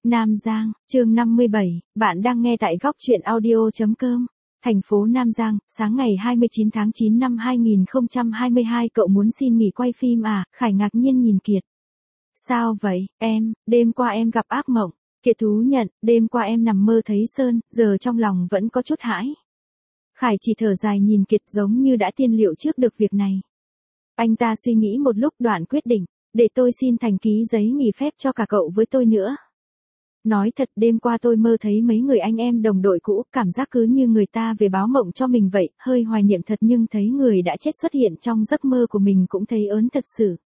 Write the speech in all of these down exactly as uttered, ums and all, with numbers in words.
Nam Giang, chương năm mươi bảy, bạn đang nghe tại góc truyện audio.com. Thành phố Nam Giang, sáng ngày hai mươi chín tháng chín năm hai nghìn không trăm hai mươi hai, cậu muốn xin nghỉ quay phim à? Khải ngạc nhiên nhìn Kiệt. Sao vậy, em, đêm qua em gặp ác mộng. Kiệt thú nhận, đêm qua em nằm mơ thấy Sơn, giờ trong lòng vẫn có chút hãi. Khải chỉ thở dài nhìn Kiệt giống như đã tiên liệu trước được việc này. Anh ta suy nghĩ một lúc đoạn quyết định, để tôi xin thành ký giấy nghỉ phép cho cả cậu với tôi nữa. Nói thật, đêm qua tôi mơ thấy mấy người anh em đồng đội cũ, cảm giác cứ như người ta về báo mộng cho mình vậy, hơi hoài niệm thật nhưng thấy người đã chết xuất hiện trong giấc mơ của mình cũng thấy ớn thật sự.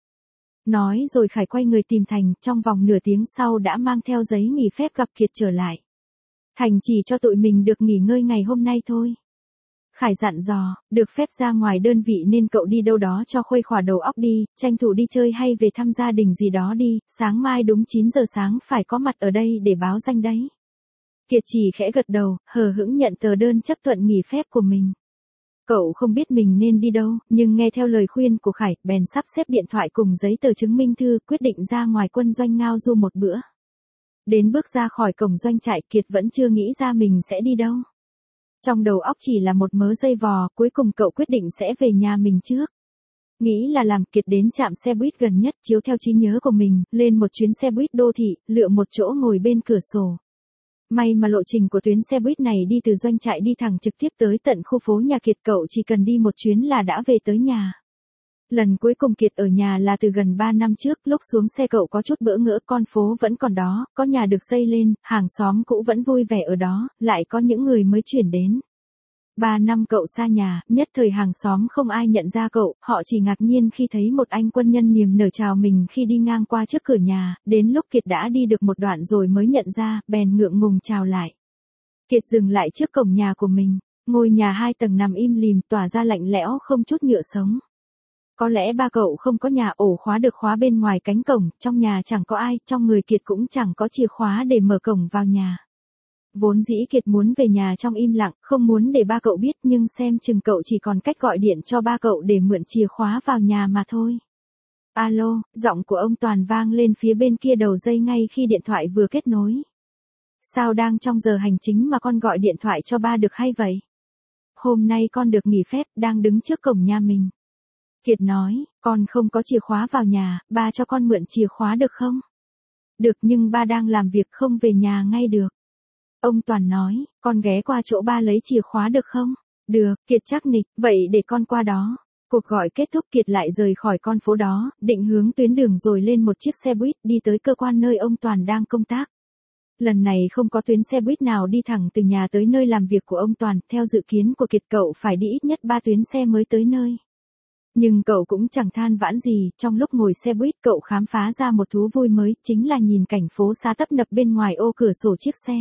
Nói rồi Khải quay người tìm Thành, trong vòng nửa tiếng sau đã mang theo giấy nghỉ phép gặp Kiệt trở lại. Thành chỉ cho tụi mình được nghỉ ngơi ngày hôm nay thôi. Khải dặn dò, được phép ra ngoài đơn vị nên cậu đi đâu đó cho khuây khỏa đầu óc đi, tranh thủ đi chơi hay về thăm gia đình gì đó đi, sáng mai đúng chín giờ sáng phải có mặt ở đây để báo danh đấy. Kiệt chỉ khẽ gật đầu, hờ hững nhận tờ đơn chấp thuận nghỉ phép của mình. Cậu không biết mình nên đi đâu, nhưng nghe theo lời khuyên của Khải, bèn sắp xếp điện thoại cùng giấy tờ chứng minh thư, quyết định ra ngoài quân doanh ngao du một bữa. Đến bước ra khỏi cổng doanh trại, Kiệt vẫn chưa nghĩ ra mình sẽ đi đâu. Trong đầu óc chỉ là một mớ dây vò, cuối cùng cậu quyết định sẽ về nhà mình trước. Nghĩ là làm, Kiệt đến trạm xe buýt gần nhất, chiếu theo trí nhớ của mình, lên một chuyến xe buýt đô thị, lựa một chỗ ngồi bên cửa sổ. May mà lộ trình của tuyến xe buýt này đi từ doanh trại đi thẳng trực tiếp tới tận khu phố nhà Kiệt, cậu chỉ cần đi một chuyến là đã về tới nhà. Lần cuối cùng Kiệt ở nhà là từ gần ba năm trước, lúc xuống xe cậu có chút bỡ ngỡ, con phố vẫn còn đó, có nhà được xây lên, hàng xóm cũ vẫn vui vẻ ở đó, lại có những người mới chuyển đến. Ba năm cậu xa nhà, nhất thời hàng xóm không ai nhận ra cậu, họ chỉ ngạc nhiên khi thấy một anh quân nhân niềm nở chào mình khi đi ngang qua trước cửa nhà, đến lúc Kiệt đã đi được một đoạn rồi mới nhận ra, bèn ngượng ngùng chào lại. Kiệt dừng lại trước cổng nhà của mình, ngôi nhà hai tầng nằm im lìm, tỏa ra lạnh lẽo không chút nhựa sống. Có lẽ ba cậu không có nhà, ổ khóa được khóa bên ngoài cánh cổng, trong nhà chẳng có ai, trong người Kiệt cũng chẳng có chìa khóa để mở cổng vào nhà. Vốn dĩ Kiệt muốn về nhà trong im lặng, không muốn để ba cậu biết, nhưng xem chừng cậu chỉ còn cách gọi điện cho ba cậu để mượn chìa khóa vào nhà mà thôi. Alo, giọng của ông Toàn vang lên phía bên kia đầu dây ngay khi điện thoại vừa kết nối. Sao đang trong giờ hành chính mà con gọi điện thoại cho ba được hay vậy? Hôm nay con được nghỉ phép, đang đứng trước cổng nhà mình. Kiệt nói, con không có chìa khóa vào nhà, ba cho con mượn chìa khóa được không? Được, nhưng ba đang làm việc không về nhà ngay được. Ông Toàn nói, con ghé qua chỗ ba lấy chìa khóa được không? Được, Kiệt chắc nịch, vậy để con qua đó. Cuộc gọi kết thúc, Kiệt lại rời khỏi con phố đó, định hướng tuyến đường rồi lên một chiếc xe buýt đi tới cơ quan nơi ông Toàn đang công tác. Lần này không có tuyến xe buýt nào đi thẳng từ nhà tới nơi làm việc của ông Toàn, theo dự kiến của Kiệt cậu phải đi ít nhất ba tuyến xe mới tới nơi. Nhưng cậu cũng chẳng than vãn gì, trong lúc ngồi xe buýt cậu khám phá ra một thú vui mới, chính là nhìn cảnh phố xa tấp nập bên ngoài ô cửa sổ chiếc xe.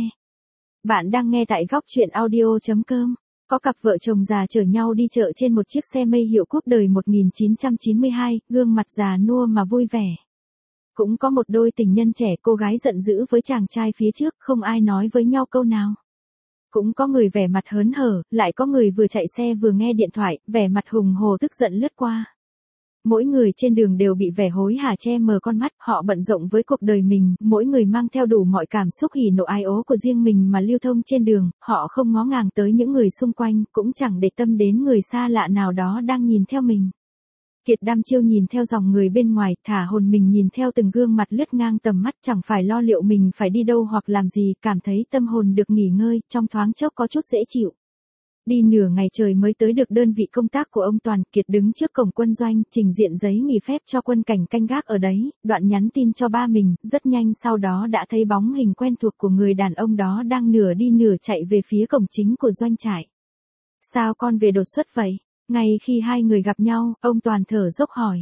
Bạn đang nghe tại góc truyện audio.com. Có cặp vợ chồng già chở nhau đi chợ trên một chiếc xe mây hiệu cúp đời một nghìn chín trăm chín mươi hai, gương mặt già nua mà vui vẻ. Cũng có một đôi tình nhân trẻ, cô gái giận dữ với chàng trai phía trước, không ai nói với nhau câu nào. Cũng có người vẻ mặt hớn hở, lại có người vừa chạy xe vừa nghe điện thoại, vẻ mặt hùng hồ tức giận lướt qua. Mỗi người trên đường đều bị vẻ hối hả che mờ con mắt, họ bận rộn với cuộc đời mình, mỗi người mang theo đủ mọi cảm xúc hỉ nộ ái ố của riêng mình mà lưu thông trên đường, họ không ngó ngàng tới những người xung quanh, cũng chẳng để tâm đến người xa lạ nào đó đang nhìn theo mình. Kiệt đăm chiêu nhìn theo dòng người bên ngoài, thả hồn mình nhìn theo từng gương mặt lướt ngang tầm mắt, chẳng phải lo liệu mình phải đi đâu hoặc làm gì, cảm thấy tâm hồn được nghỉ ngơi, trong thoáng chốc có chút dễ chịu. Đi nửa ngày trời mới tới được đơn vị công tác của ông Toàn, Kiệt đứng trước cổng quân doanh, trình diện giấy nghỉ phép cho quân cảnh canh gác ở đấy, đoạn nhắn tin cho ba mình, rất nhanh sau đó đã thấy bóng hình quen thuộc của người đàn ông đó đang nửa đi nửa chạy về phía cổng chính của doanh trại. Sao con về đột xuất vậy? Ngay khi hai người gặp nhau, ông Toàn thở dốc hỏi.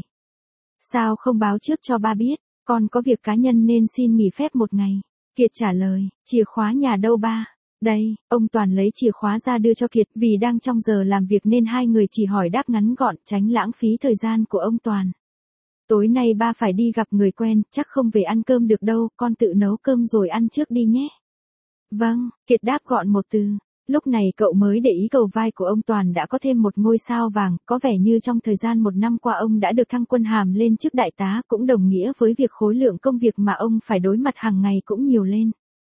Sao không báo trước cho ba biết, con có việc cá nhân nên xin nghỉ phép một ngày. Kiệt trả lời, chìa khóa nhà đâu ba? Đây, ông Toàn lấy chìa khóa ra đưa cho Kiệt, vì đang trong giờ làm việc nên hai người chỉ hỏi đáp ngắn gọn, tránh lãng phí thời gian của ông Toàn. Tối nay ba phải đi gặp người quen, chắc không về ăn cơm được đâu, con tự nấu cơm rồi ăn trước đi nhé. Vâng, Kiệt đáp gọn một từ. Lúc này cậu mới để ý cầu vai của ông Toàn đã có thêm một ngôi sao vàng, có vẻ như trong thời gian một năm qua ông đã được thăng quân hàm lên chức đại tá, cũng đồng nghĩa với việc khối lượng công việc mà ông phải đối mặt hàng ngày cũng nhiều lên.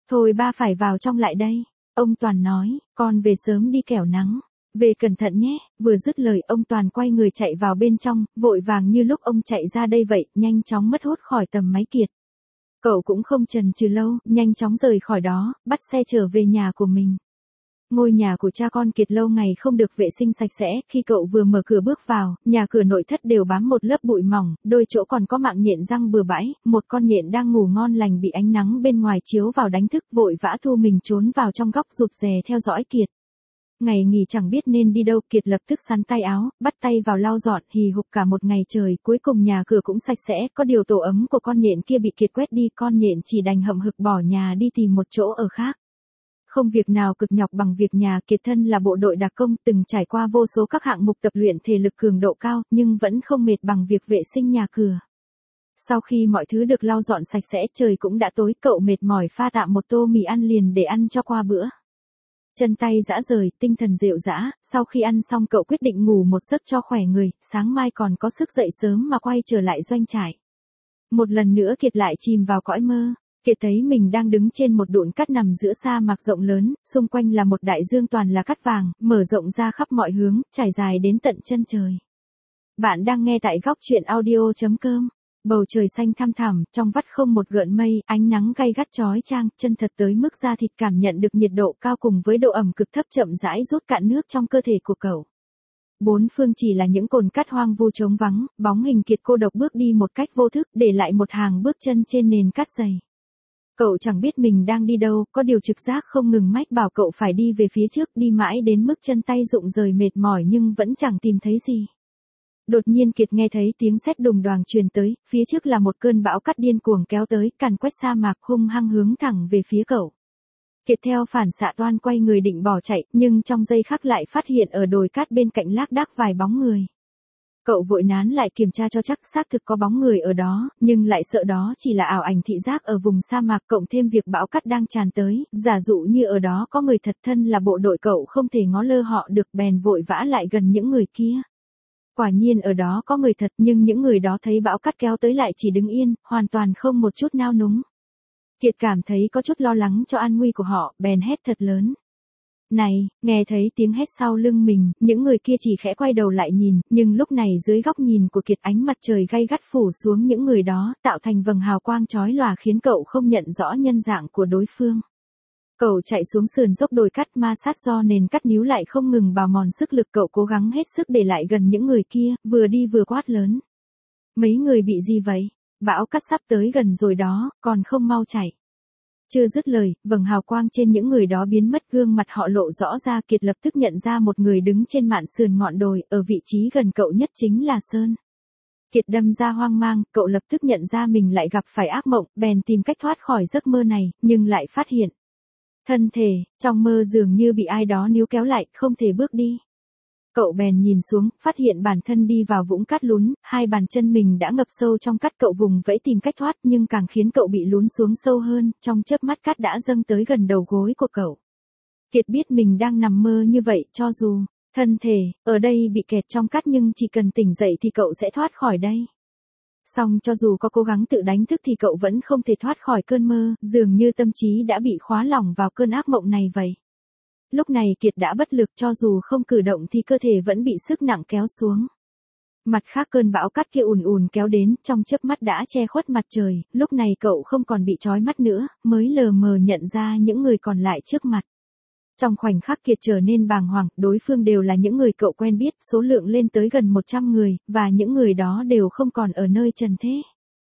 Thôi ba phải vào trong lại đây. Ông Toàn nói, con về sớm đi kẻo nắng. Về cẩn thận nhé. Vừa dứt lời ông Toàn quay người chạy vào bên trong, vội vàng như lúc ông chạy ra đây vậy, nhanh chóng mất hút khỏi tầm máy Kiệt. Cậu cũng không chần chừ lâu, nhanh chóng rời khỏi đó, bắt xe trở về nhà của mình. Ngôi nhà của cha con Kiệt lâu ngày không được vệ sinh sạch sẽ, khi cậu vừa mở cửa bước vào, nhà cửa nội thất đều bám một lớp bụi mỏng, đôi chỗ còn có mạng nhện răng bừa bãi, một con nhện đang ngủ ngon lành bị ánh nắng bên ngoài chiếu vào đánh thức, vội vã thu mình trốn vào trong góc rụt rè theo dõi Kiệt. Ngày nghỉ chẳng biết nên đi đâu, Kiệt lập tức sắn tay áo, bắt tay vào lau dọn, hì hục cả một ngày trời, cuối cùng nhà cửa cũng sạch sẽ, có điều tổ ấm của con nhện kia bị Kiệt quét đi, con nhện chỉ đành hậm hực bỏ nhà đi tìm một chỗ ở khác. Không việc nào cực nhọc bằng việc nhà. Kiệt thân là bộ đội đặc công, từng trải qua vô số các hạng mục tập luyện thể lực cường độ cao, nhưng vẫn không mệt bằng việc vệ sinh nhà cửa. Sau khi mọi thứ được lau dọn sạch sẽ, trời cũng đã tối, cậu mệt mỏi pha tạm một tô mì ăn liền để ăn cho qua bữa. Chân tay rã rời, tinh thần rệu rã, sau khi ăn xong cậu quyết định ngủ một giấc cho khỏe người, sáng mai còn có sức dậy sớm mà quay trở lại doanh trại. Một lần nữa Kiệt lại chìm vào cõi mơ. Kiệt thấy mình đang đứng trên một đụn cát nằm giữa sa mạc rộng lớn, xung quanh là một đại dương toàn là cát vàng, mở rộng ra khắp mọi hướng, trải dài đến tận chân trời. Bạn đang nghe tại góc truyện audio chấm com. Bầu trời xanh thăm thẳm, trong vắt không một gợn mây, ánh nắng gay gắt chói chang, chân thật tới mức da thịt cảm nhận được nhiệt độ cao cùng với độ ẩm cực thấp chậm rãi rút cạn nước trong cơ thể của cậu. Bốn phương chỉ là những cồn cát hoang vu trống vắng, bóng hình Kiệt cô độc bước đi một cách vô thức, để lại một hàng bước chân trên nền cát dày. Cậu chẳng biết mình đang đi đâu, có điều trực giác không ngừng mách bảo cậu phải đi về phía trước, đi mãi đến mức chân tay rụng rời mệt mỏi nhưng vẫn chẳng tìm thấy gì. Đột nhiên Kiệt nghe thấy tiếng sét đùng đoàng truyền tới, phía trước là một cơn bão cát điên cuồng kéo tới, càn quét sa mạc, hung hăng hướng thẳng về phía cậu. Kiệt theo phản xạ toan quay người định bỏ chạy, nhưng trong giây khắc lại phát hiện ở đồi cát bên cạnh lác đác vài bóng người. Cậu vội nán lại kiểm tra cho chắc, xác thực có bóng người ở đó, nhưng lại sợ đó chỉ là ảo ảnh thị giác ở vùng sa mạc, cộng thêm việc bão cát đang tràn tới, giả dụ như ở đó có người thật, thân là bộ đội cậu không thể ngó lơ họ được, bèn vội vã lại gần những người kia. Quả nhiên ở đó có người thật, nhưng những người đó thấy bão cát kéo tới lại chỉ đứng yên, hoàn toàn không một chút nao núng. Kiệt cảm thấy có chút lo lắng cho an nguy của họ, bèn hét thật lớn. Này, nghe thấy tiếng hét sau lưng mình, những người kia chỉ khẽ quay đầu lại nhìn, nhưng lúc này dưới góc nhìn của Kiệt ánh mặt trời gay gắt phủ xuống những người đó, tạo thành vầng hào quang chói lòa khiến cậu không nhận rõ nhân dạng của đối phương. Cậu chạy xuống sườn dốc đồi cát ma sát do nền cát níu lại không ngừng bào mòn sức lực, cậu cố gắng hết sức để lại gần những người kia, vừa đi vừa quát lớn. Mấy người bị gì vậy? Bão cát sắp tới gần rồi đó, còn không mau chạy. Chưa dứt lời, vầng hào quang trên những người đó biến mất, gương mặt họ lộ rõ ra. Kiệt lập tức nhận ra một người đứng trên mạn sườn ngọn đồi, ở vị trí gần cậu nhất chính là Sơn. Kiệt đâm ra hoang mang, cậu lập tức nhận ra mình lại gặp phải ác mộng, bèn tìm cách thoát khỏi giấc mơ này, nhưng lại phát hiện. Thân thể, trong mơ dường như bị ai đó níu kéo lại, không thể bước đi. Cậu bèn nhìn xuống, phát hiện bản thân đi vào vũng cát lún, hai bàn chân mình đã ngập sâu trong cát, cậu vùng vẫy tìm cách thoát nhưng càng khiến cậu bị lún xuống sâu hơn, trong chớp mắt cát đã dâng tới gần đầu gối của cậu. Kiệt biết mình đang nằm mơ như vậy, cho dù thân thể ở đây bị kẹt trong cát nhưng chỉ cần tỉnh dậy thì cậu sẽ thoát khỏi đây. Song cho dù có cố gắng tự đánh thức thì cậu vẫn không thể thoát khỏi cơn mơ, dường như tâm trí đã bị khóa lỏng vào cơn ác mộng này vậy. Lúc này Kiệt đã bất lực, cho dù không cử động thì cơ thể vẫn bị sức nặng kéo xuống. Mặt khác cơn bão cát kia ùn ùn kéo đến, trong chớp mắt đã che khuất mặt trời, lúc này cậu không còn bị trói mắt nữa, mới lờ mờ nhận ra những người còn lại trước mặt. Trong khoảnh khắc Kiệt trở nên bàng hoàng, đối phương đều là những người cậu quen biết, số lượng lên tới gần một trăm người, và những người đó đều không còn ở nơi trần thế.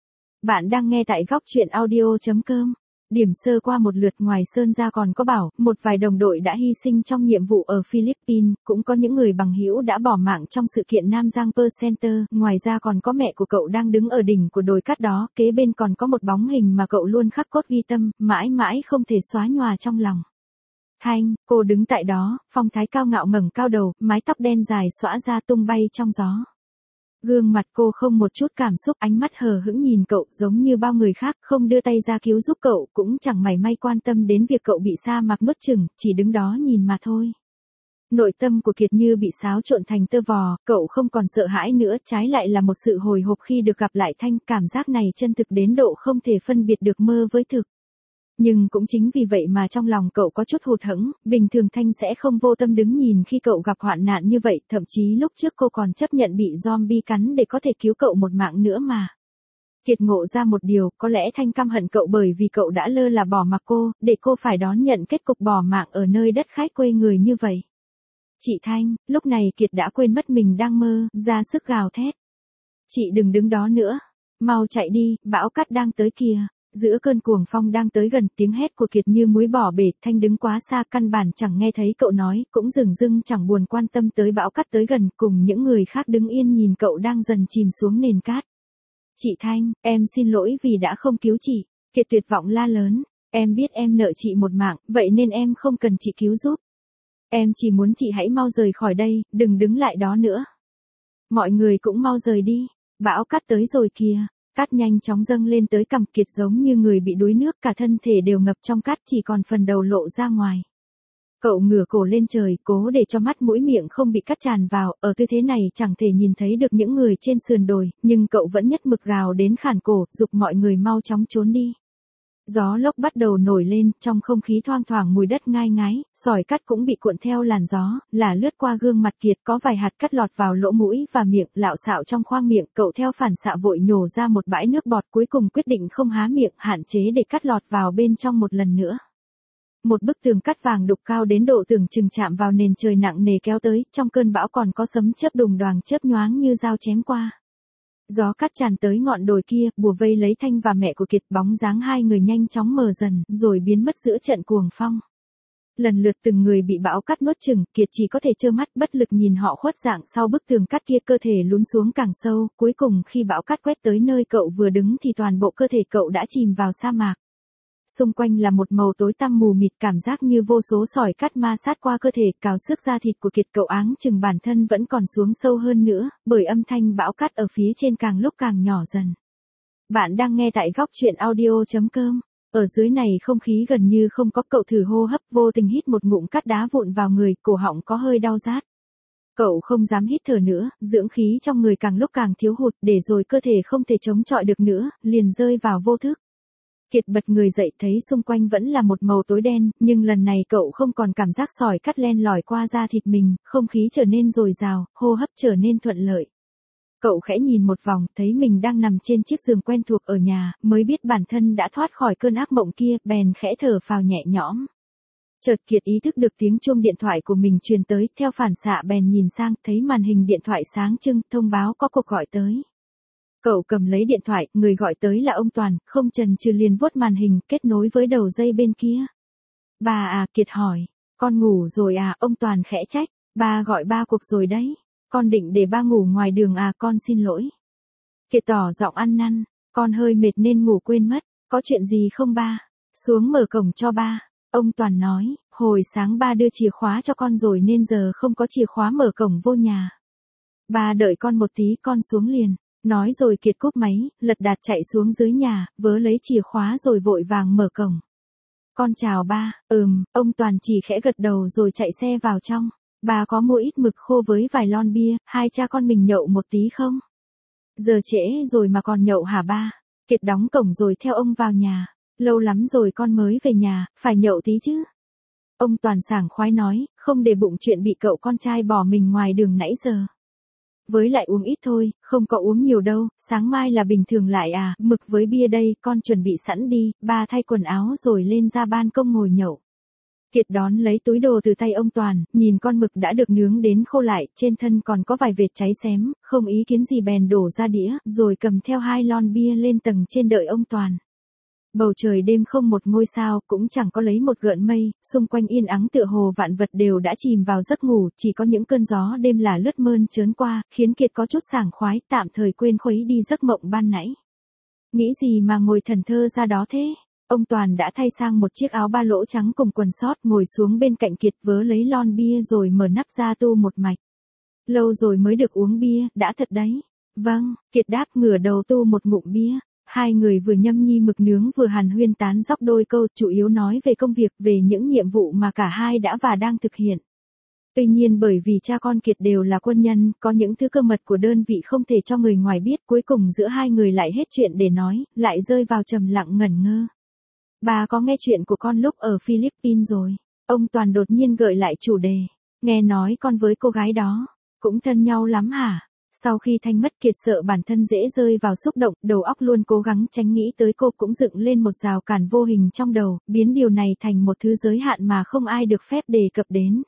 Bạn đang nghe tại góc truyện audio chấm com. Điểm sơ qua một lượt, ngoài Sơn ra còn có Bảo, một vài đồng đội đã hy sinh trong nhiệm vụ ở Philippines, cũng có những người bằng hữu đã bỏ mạng trong sự kiện Nam Giang Pearl Center, ngoài ra còn có mẹ của cậu đang đứng ở đỉnh của đồi cát đó, kế bên còn có một bóng hình mà cậu luôn khắc cốt ghi tâm, mãi mãi không thể xóa nhòa trong lòng. Thanh, cô đứng tại đó, phong thái cao ngạo ngẩng cao đầu, mái tóc đen dài xõa ra tung bay trong gió. Gương mặt cô không một chút cảm xúc, ánh mắt hờ hững nhìn cậu, giống như bao người khác, không đưa tay ra cứu giúp cậu, cũng chẳng mảy may quan tâm đến việc cậu bị sa mạc nuốt chửng, chỉ đứng đó nhìn mà thôi. Nội tâm của Kiệt như bị xáo trộn thành tơ vò, cậu không còn sợ hãi nữa, trái lại là một sự hồi hộp khi được gặp lại Thanh, cảm giác này chân thực đến độ không thể phân biệt được mơ với thực. Nhưng cũng chính vì vậy mà trong lòng cậu có chút hụt hẫng, bình thường Thanh sẽ không vô tâm đứng nhìn khi cậu gặp hoạn nạn như vậy, thậm chí lúc trước cô còn chấp nhận bị zombie cắn để có thể cứu cậu một mạng nữa mà. Kiệt ngộ ra một điều, có lẽ Thanh căm hận cậu bởi vì cậu đã lơ là bỏ mặc cô, để cô phải đón nhận kết cục bỏ mạng ở nơi đất khách quê người như vậy. Chị Thanh, lúc này Kiệt đã quên mất mình đang mơ, ra sức gào thét. Chị đừng đứng đó nữa, mau chạy đi, bão cát đang tới kìa. Giữa cơn cuồng phong đang tới gần, tiếng hét của Kiệt như muối bỏ bể, Thanh đứng quá xa căn bản chẳng nghe thấy cậu nói, cũng dừng dưng chẳng buồn quan tâm tới bão cát tới gần, cùng những người khác đứng yên nhìn cậu đang dần chìm xuống nền cát. Chị Thanh, em xin lỗi vì đã không cứu chị. Kiệt tuyệt vọng la lớn, em biết em nợ chị một mạng, vậy nên em không cần chị cứu giúp. Em chỉ muốn chị hãy mau rời khỏi đây, đừng đứng lại đó nữa. Mọi người cũng mau rời đi, bão cát tới rồi kìa. Cát nhanh chóng dâng lên tới cằm Kiệt giống như người bị đuối nước, cả thân thể đều ngập trong cát, chỉ còn phần đầu lộ ra ngoài. Cậu ngửa cổ lên trời, cố để cho mắt mũi miệng không bị cát tràn vào, ở tư thế này chẳng thể nhìn thấy được những người trên sườn đồi, nhưng cậu vẫn nhất mực gào đến khản cổ, giục mọi người mau chóng trốn đi. Gió lốc bắt đầu nổi lên, trong không khí thoang thoảng mùi đất ngai ngái, sỏi cát cũng bị cuộn theo làn gió, là lướt qua gương mặt Kiệt, có vài hạt cát lọt vào lỗ mũi và miệng, lạo xạo trong khoang miệng, cậu theo phản xạ vội nhổ ra một bãi nước bọt, cuối cùng quyết định không há miệng, hạn chế để cát lọt vào bên trong một lần nữa. Một bức tường cát vàng đục cao đến độ tưởng chừng chạm vào nền trời nặng nề kéo tới, trong cơn bão còn có sấm chớp đùng đoàng chớp nhoáng như dao chém qua. Gió cát tràn tới ngọn đồi kia, bùa vây lấy Thanh và mẹ của Kiệt, bóng dáng hai người nhanh chóng mờ dần, rồi biến mất giữa trận cuồng phong. Lần lượt từng người bị bão cát nuốt chửng, Kiệt chỉ có thể trơ mắt bất lực nhìn họ khuất dạng sau bức tường cát kia, cơ thể lún xuống càng sâu, cuối cùng khi bão cát quét tới nơi cậu vừa đứng thì toàn bộ cơ thể cậu đã chìm vào sa mạc. Xung quanh là một màu tối tăm mù mịt, cảm giác như vô số sỏi cát ma sát qua cơ thể, cào xước da thịt của Kiệt, cậu áng chừng bản thân vẫn còn xuống sâu hơn nữa, bởi âm thanh bão cát ở phía trên càng lúc càng nhỏ dần. Bạn đang nghe tại góc truyện audio chấm com. Ở dưới này không khí gần như không có, cậu thử hô hấp, vô tình hít một ngụm cát đá vụn vào người, cổ họng có hơi đau rát. Cậu không dám hít thở nữa, dưỡng khí trong người càng lúc càng thiếu hụt, để rồi cơ thể không thể chống chọi được nữa, liền rơi vào vô thức. Kiệt bật người dậy, thấy xung quanh vẫn là một màu tối đen, nhưng lần này cậu không còn cảm giác sỏi cát len lỏi qua da thịt mình, không khí trở nên dồi dào, hô hấp trở nên thuận lợi. Cậu khẽ nhìn một vòng, thấy mình đang nằm trên chiếc giường quen thuộc ở nhà, mới biết bản thân đã thoát khỏi cơn ác mộng kia, bèn khẽ thở phào nhẹ nhõm. Chợt Kiệt ý thức được tiếng chuông điện thoại của mình truyền tới, theo phản xạ bèn nhìn sang, thấy màn hình điện thoại sáng trưng, thông báo có cuộc gọi tới. Cậu cầm lấy điện thoại, người gọi tới là ông Toàn, không chần chừ liền vuốt màn hình, kết nối với đầu dây bên kia. Bà à, Kiệt hỏi, con ngủ rồi à, ông Toàn khẽ trách, ba gọi ba cuộc rồi đấy, con định để ba ngủ ngoài đường à, con xin lỗi. Kiệt tỏ giọng ăn năn, con hơi mệt nên ngủ quên mất, có chuyện gì không ba, xuống mở cổng cho ba. Ông Toàn nói, hồi sáng ba đưa chìa khóa cho con rồi nên giờ không có chìa khóa mở cổng vô nhà. Ba đợi con một tí, con xuống liền. Nói rồi Kiệt cúp máy, lật đật chạy xuống dưới nhà, vớ lấy chìa khóa rồi vội vàng mở cổng. Con chào ba, ừm, ông Toàn chỉ khẽ gật đầu rồi chạy xe vào trong. Ba có mua ít mực khô với vài lon bia, hai cha con mình nhậu một tí không? Giờ trễ rồi mà còn nhậu hả ba? Kiệt đóng cổng rồi theo ông vào nhà. Lâu lắm rồi con mới về nhà, phải nhậu tí chứ. Ông Toàn sảng khoái nói, không để bụng chuyện bị cậu con trai bỏ mình ngoài đường nãy giờ. Với lại uống ít thôi, không có uống nhiều đâu, sáng mai là bình thường lại à, mực với bia đây, con chuẩn bị sẵn đi, ba thay quần áo rồi lên ra ban công ngồi nhậu. Kiệt đón lấy túi đồ từ tay ông Toàn, nhìn con mực đã được nướng đến khô lại, trên thân còn có vài vệt cháy xém, không ý kiến gì bèn đổ ra đĩa, rồi cầm theo hai lon bia lên tầng trên đợi ông Toàn. Bầu trời đêm không một ngôi sao, cũng chẳng có lấy một gợn mây, xung quanh yên ắng tựa hồ vạn vật đều đã chìm vào giấc ngủ, chỉ có những cơn gió đêm là lướt mơn trớn qua, khiến Kiệt có chút sảng khoái, tạm thời quên khuấy đi giấc mộng ban nãy. Nghĩ gì mà ngồi thần thơ ra đó thế? Ông Toàn đã thay sang một chiếc áo ba lỗ trắng cùng quần sót, ngồi xuống bên cạnh Kiệt vớ lấy lon bia rồi mở nắp ra tu một mạch. Lâu rồi mới được uống bia, đã thật đấy. Vâng, Kiệt đáp ngửa đầu tu một ngụm bia. Hai người vừa nhâm nhi mực nướng vừa hàn huyên tán dóc đôi câu, chủ yếu nói về công việc, về những nhiệm vụ mà cả hai đã và đang thực hiện. Tuy nhiên bởi vì cha con Kiệt đều là quân nhân, có những thứ cơ mật của đơn vị không thể cho người ngoài biết, cuối cùng giữa hai người lại hết chuyện để nói, lại rơi vào trầm lặng ngẩn ngơ. Bà có nghe chuyện của con lúc ở Philippines rồi. Ông Toàn đột nhiên gợi lại chủ đề. Nghe nói con với cô gái đó cũng thân nhau lắm hả? Sau khi Thanh mất, Kiệt sợ bản thân dễ rơi vào xúc động, đầu óc luôn cố gắng tránh nghĩ tới cô, cũng dựng lên một rào cản vô hình trong đầu, biến điều này thành một thứ giới hạn mà không ai được phép đề cập đến.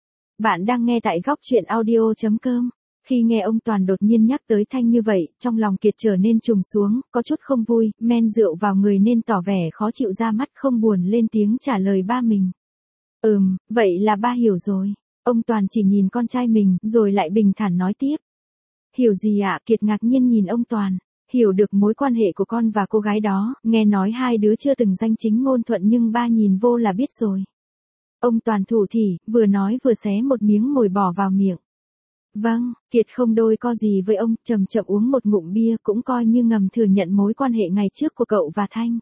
Bạn đang nghe tại góc truyện audio chấm com. Khi nghe ông Toàn đột nhiên nhắc tới Thanh như vậy, trong lòng Kiệt trở nên trùng xuống, có chút không vui, men rượu vào người nên tỏ vẻ khó chịu, ra mắt không buồn lên tiếng trả lời ba mình. Ừm, vậy là ba hiểu rồi. Ông Toàn chỉ nhìn con trai mình, rồi lại bình thản nói tiếp. Hiểu gì ạ? Kiệt ngạc nhiên nhìn ông Toàn. Hiểu được mối quan hệ của con và cô gái đó, nghe nói hai đứa chưa từng danh chính ngôn thuận nhưng ba nhìn vô là biết rồi. Ông Toàn thủ thỉ, vừa nói vừa xé một miếng mồi bỏ vào miệng. Vâng, Kiệt không đôi co gì với ông, chậm chậm uống một ngụm bia, cũng coi như ngầm thừa nhận mối quan hệ ngày trước của cậu và Thanh.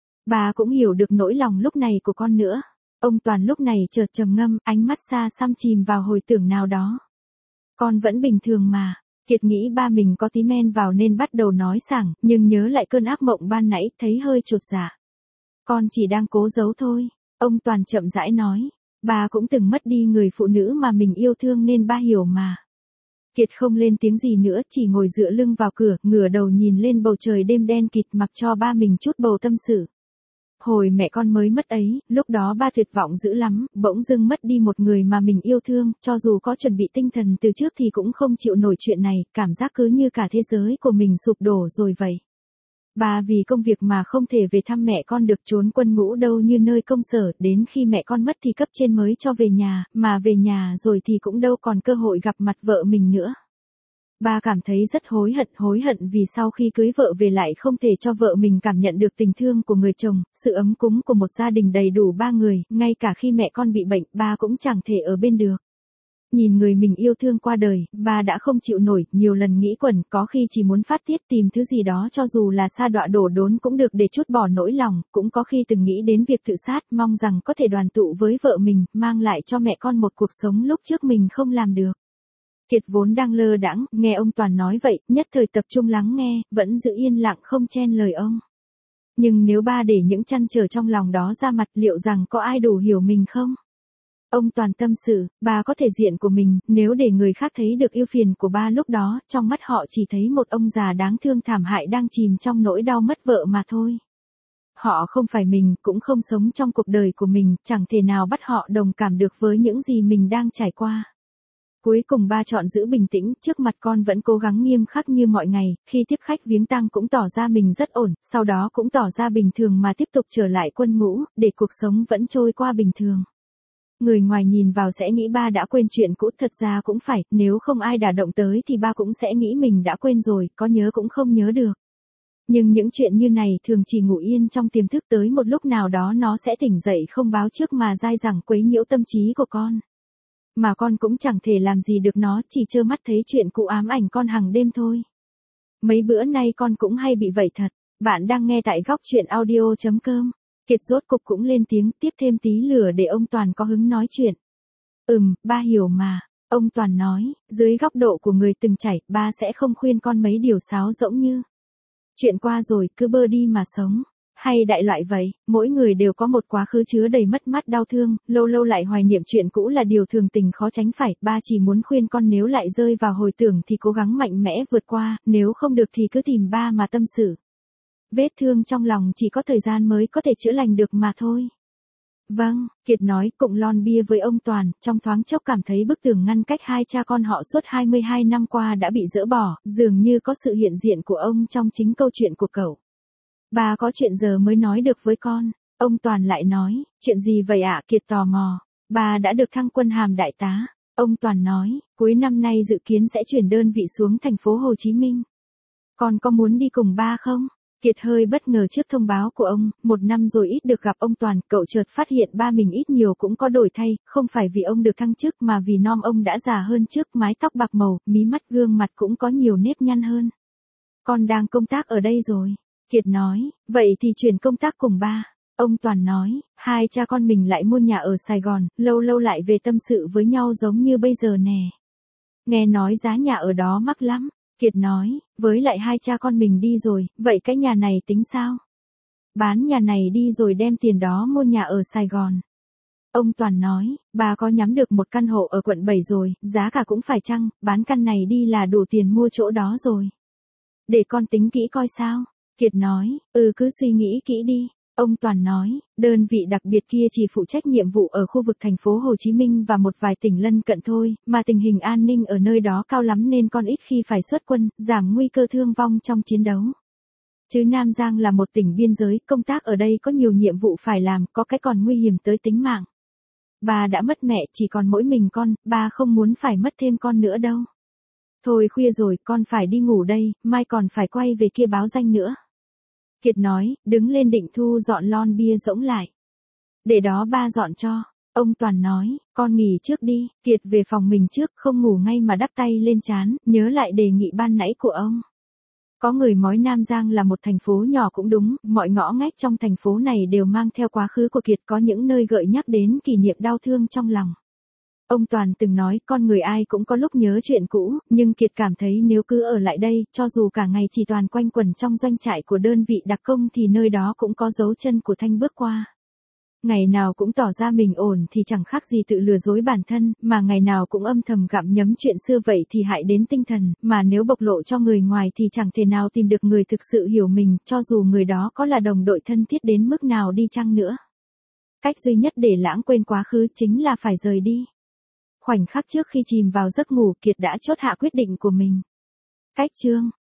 Bà cũng hiểu được nỗi lòng lúc này của con nữa. Ông Toàn lúc này chợt trầm ngâm, ánh mắt xa xăm chìm vào hồi tưởng nào đó. Con vẫn bình thường mà. Kiệt nghĩ ba mình có tí men vào nên bắt đầu nói sảng, nhưng nhớ lại cơn ác mộng ban nãy, thấy hơi chột dạ. Con chỉ đang cố giấu thôi. Ông Toàn chậm rãi nói. Bà cũng từng mất đi người phụ nữ mà mình yêu thương nên ba hiểu mà. Kiệt không lên tiếng gì nữa, chỉ ngồi dựa lưng vào cửa, ngửa đầu nhìn lên bầu trời đêm đen kịt, mặc cho ba mình chút bầu tâm sự. Hồi mẹ con mới mất ấy, lúc đó ba tuyệt vọng dữ lắm, bỗng dưng mất đi một người mà mình yêu thương, cho dù có chuẩn bị tinh thần từ trước thì cũng không chịu nổi chuyện này, cảm giác cứ như cả thế giới của mình sụp đổ rồi vậy. Ba vì công việc mà không thể về thăm mẹ con được, trốn quân ngũ đâu như nơi công sở, đến khi mẹ con mất thì cấp trên mới cho về nhà, mà về nhà rồi thì cũng đâu còn cơ hội gặp mặt vợ mình nữa. Ba cảm thấy rất hối hận, hối hận vì sau khi cưới vợ về lại không thể cho vợ mình cảm nhận được tình thương của người chồng, sự ấm cúng của một gia đình đầy đủ ba người, ngay cả khi mẹ con bị bệnh, ba cũng chẳng thể ở bên được. Nhìn người mình yêu thương qua đời, ba đã không chịu nổi, nhiều lần nghĩ quẩn, có khi chỉ muốn phát tiết tìm thứ gì đó cho dù là sa đọa đổ đốn cũng được để trút bỏ nỗi lòng, cũng có khi từng nghĩ đến việc tự sát, mong rằng có thể đoàn tụ với vợ mình, mang lại cho mẹ con một cuộc sống lúc trước mình không làm được. Kiệt vốn đang lơ đãng, nghe ông Toàn nói vậy, nhất thời tập trung lắng nghe, vẫn giữ yên lặng không chen lời ông. Nhưng nếu ba để những trăn trở trong lòng đó ra mặt, liệu rằng có ai đủ hiểu mình không? Ông Toàn tâm sự, ba có thể diện của mình, nếu để người khác thấy được ưu phiền của ba lúc đó, trong mắt họ chỉ thấy một ông già đáng thương thảm hại đang chìm trong nỗi đau mất vợ mà thôi. Họ không phải mình, cũng không sống trong cuộc đời của mình, chẳng thể nào bắt họ đồng cảm được với những gì mình đang trải qua. Cuối cùng ba chọn giữ bình tĩnh, trước mặt con vẫn cố gắng nghiêm khắc như mọi ngày, khi tiếp khách viếng tang cũng tỏ ra mình rất ổn, sau đó cũng tỏ ra bình thường mà tiếp tục trở lại quân ngũ, để cuộc sống vẫn trôi qua bình thường. Người ngoài nhìn vào sẽ nghĩ ba đã quên chuyện cũ, thật ra cũng phải, nếu không ai đả động tới thì ba cũng sẽ nghĩ mình đã quên rồi, có nhớ cũng không nhớ được. Nhưng những chuyện như này thường chỉ ngủ yên trong tiềm thức, tới một lúc nào đó nó sẽ tỉnh dậy không báo trước mà dai dẳng quấy nhiễu tâm trí của con. Mà con cũng chẳng thể làm gì được nó, chỉ trơ mắt thấy chuyện cũ ám ảnh con hàng đêm thôi. Mấy bữa nay con cũng hay bị vậy thật. Bạn đang nghe tại góc truyện audio chấm com. Kiệt rốt cục cũng lên tiếng, tiếp thêm tí lửa để ông Toàn có hứng nói chuyện. Ừm, ba hiểu mà. Ông Toàn nói, dưới góc độ của người từng trải, ba sẽ không khuyên con mấy điều sáo rỗng như chuyện qua rồi, cứ bơ đi mà sống. Hay đại loại vậy, mỗi người đều có một quá khứ chứa đầy mất mát đau thương, lâu lâu lại hoài niệm chuyện cũ là điều thường tình khó tránh phải, ba chỉ muốn khuyên con nếu lại rơi vào hồi tưởng thì cố gắng mạnh mẽ vượt qua, nếu không được thì cứ tìm ba mà tâm sự. Vết thương trong lòng chỉ có thời gian mới có thể chữa lành được mà thôi. Vâng, Kiệt nói, cụng lon bia với ông Toàn, trong thoáng chốc cảm thấy bức tường ngăn cách hai cha con họ suốt hai mươi hai năm qua đã bị dỡ bỏ, dường như có sự hiện diện của ông trong chính câu chuyện của cậu. Ba có chuyện giờ mới nói được với con. Ông Toàn lại nói, chuyện gì vậy ạ? Kiệt tò mò. Ba đã được thăng quân hàm đại tá. Ông Toàn nói, cuối năm nay dự kiến sẽ chuyển đơn vị xuống thành phố Hồ Chí Minh. Con có muốn đi cùng ba không? Kiệt hơi bất ngờ trước thông báo của ông, một năm rồi ít được gặp ông Toàn, cậu chợt phát hiện ba mình ít nhiều cũng có đổi thay, không phải vì ông được thăng chức mà vì nom ông đã già hơn trước, mái tóc bạc màu, mí mắt gương mặt cũng có nhiều nếp nhăn hơn. Con đang công tác ở đây rồi. Kiệt nói, vậy thì chuyển công tác cùng ba. Ông Toàn nói, hai cha con mình lại mua nhà ở Sài Gòn, lâu lâu lại về tâm sự với nhau giống như bây giờ nè. Nghe nói giá nhà ở đó mắc lắm. Kiệt nói, với lại hai cha con mình đi rồi, vậy cái nhà này tính sao? bán nhà này đi rồi đem tiền đó mua nhà ở Sài Gòn. Ông Toàn nói, bà có nhắm được một căn hộ ở quận bảy rồi, giá cả cũng phải chăng, bán căn này đi là đủ tiền mua chỗ đó rồi. Để con tính kỹ coi sao. Kiệt nói, ừ cứ suy nghĩ kỹ đi. Ông Toàn nói, đơn vị đặc biệt kia chỉ phụ trách nhiệm vụ ở khu vực thành phố Hồ Chí Minh và một vài tỉnh lân cận thôi, mà tình hình an ninh ở nơi đó cao lắm nên con ít khi phải xuất quân, giảm nguy cơ thương vong trong chiến đấu. Chứ Nam Giang là một tỉnh biên giới, công tác ở đây có nhiều nhiệm vụ phải làm, có cái còn nguy hiểm tới tính mạng. Bà đã mất mẹ, chỉ còn mỗi mình con, bà không muốn phải mất thêm con nữa đâu. Thôi khuya rồi, con phải đi ngủ đây, mai còn phải quay về kia báo danh nữa. Kiệt nói, đứng lên định thu dọn lon bia rỗng lại. Để đó ba dọn cho. Ông Toàn nói, con nghỉ trước đi. Kiệt về phòng mình trước, không ngủ ngay mà đắp tay lên trán, nhớ lại đề nghị ban nãy của ông. Có người mói Nam Giang là một thành phố nhỏ cũng đúng, mọi ngõ ngách trong thành phố này đều mang theo quá khứ của Kiệt, có những nơi gợi nhắc đến kỷ niệm đau thương trong lòng. Ông Toàn từng nói, con người ai cũng có lúc nhớ chuyện cũ, nhưng Kiệt cảm thấy nếu cứ ở lại đây, cho dù cả ngày chỉ toàn quanh quẩn trong doanh trại của đơn vị đặc công thì nơi đó cũng có dấu chân của Thanh bước qua. Ngày nào cũng tỏ ra mình ổn thì chẳng khác gì tự lừa dối bản thân, mà ngày nào cũng âm thầm gặm nhấm chuyện xưa vậy thì hại đến tinh thần, mà nếu bộc lộ cho người ngoài thì chẳng thể nào tìm được người thực sự hiểu mình, cho dù người đó có là đồng đội thân thiết đến mức nào đi chăng nữa. Cách duy nhất để lãng quên quá khứ chính là phải rời đi. Khoảnh khắc trước khi chìm vào giấc ngủ, Kiệt đã chốt hạ quyết định của mình. Cách chương